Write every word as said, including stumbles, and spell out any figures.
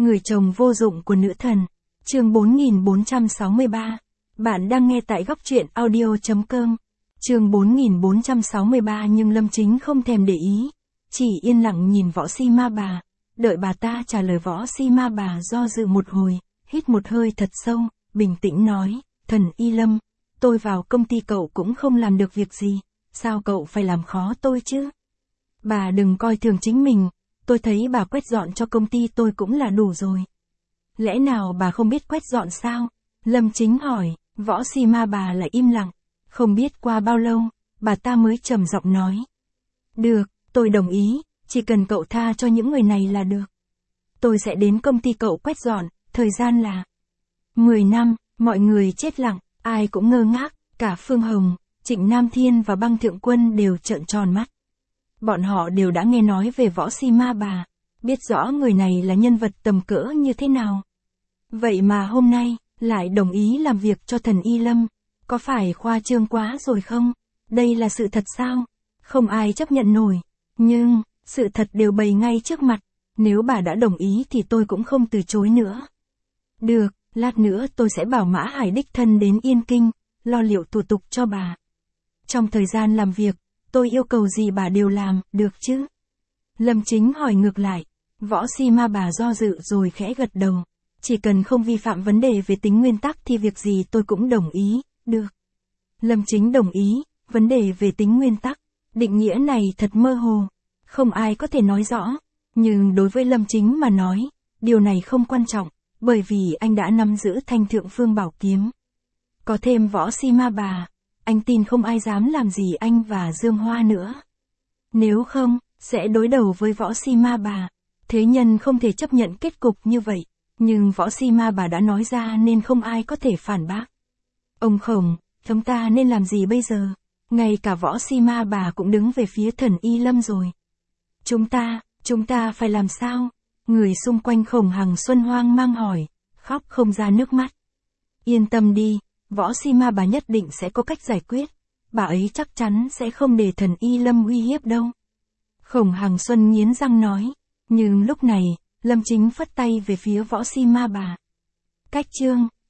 Người chồng vô dụng của nữ thần. Chương bốn nghìn bốn trăm sáu mươi ba. Bạn đang nghe tại góc truyện audio chấm com. Chương bốn nghìn bốn trăm sáu mươi ba nhưng Lâm Chính không thèm để ý. Chỉ yên lặng nhìn Võ Si Ma bà. Đợi bà ta trả lời, Võ Si Ma bà do dự một hồi, hít một hơi thật sâu, bình tĩnh nói, thần Y Lâm, tôi vào công ty cậu cũng không làm được việc gì, sao cậu phải làm khó tôi chứ? Bà đừng coi thường chính mình, tôi thấy bà quét dọn cho công ty tôi cũng là đủ rồi. Lẽ nào bà không biết quét dọn sao? Lâm Chính hỏi. Võ Si Ma bà lại im lặng. Không biết qua bao lâu, bà ta mới trầm giọng nói. Được, tôi đồng ý, chỉ cần cậu tha cho những người này là được. Tôi sẽ đến công ty cậu quét dọn, thời gian là mười năm, mọi người chết lặng, ai cũng ngơ ngác, cả Phương Hồng, Trịnh Nam Thiên và Băng Thượng Quân đều trợn tròn mắt. Bọn họ đều đã nghe nói về Võ Si Ma bà, biết rõ người này là nhân vật tầm cỡ như thế nào. Vậy mà hôm nay, lại đồng ý làm việc cho thần Y Lâm, có phải khoa trương quá rồi không? Đây là sự thật sao? Không ai chấp nhận nổi. Nhưng, sự thật đều bày ngay trước mặt, nếu bà đã đồng ý thì tôi cũng không từ chối nữa. Được, lát nữa tôi sẽ bảo Mã Hải đích thân đến Yên Kinh, lo liệu thủ tục cho bà. Trong thời gian làm việc, tôi yêu cầu gì bà đều làm, được chứ? Lâm Chính hỏi ngược lại. Võ Si Ma bà do dự rồi khẽ gật đầu. Chỉ cần không vi phạm vấn đề về tính nguyên tắc thì việc gì tôi cũng đồng ý, được. Lâm Chính đồng ý, vấn đề về tính nguyên tắc, định nghĩa này thật mơ hồ, không ai có thể nói rõ, nhưng đối với Lâm Chính mà nói, điều này không quan trọng, bởi vì anh đã nắm giữ Thanh Thượng Phương Bảo Kiếm. Có thêm Võ Si Ma bà, anh tin không ai dám làm gì anh và Dương Hoa nữa. Nếu không, sẽ đối đầu với Võ Si Ma bà, thế nhân không thể chấp nhận kết cục như vậy. Nhưng Võ Si Ma bà đã nói ra nên không ai có thể phản bác. Ông Khổng, chúng ta nên làm gì bây giờ? Ngay cả Võ Si Ma bà cũng đứng về phía thần Y Lâm rồi. Chúng ta, chúng ta phải làm sao? Người xung quanh Khổng Hằng Xuân hoang mang hỏi, khóc không ra nước mắt. Yên tâm đi, Võ Si Ma bà nhất định sẽ có cách giải quyết. Bà ấy chắc chắn sẽ không để thần Y Lâm uy hiếp đâu. Khổng Hằng Xuân nghiến răng nói. Nhưng lúc này, Lâm Chính phất tay về phía Võ Si Ma bà. Cách chương,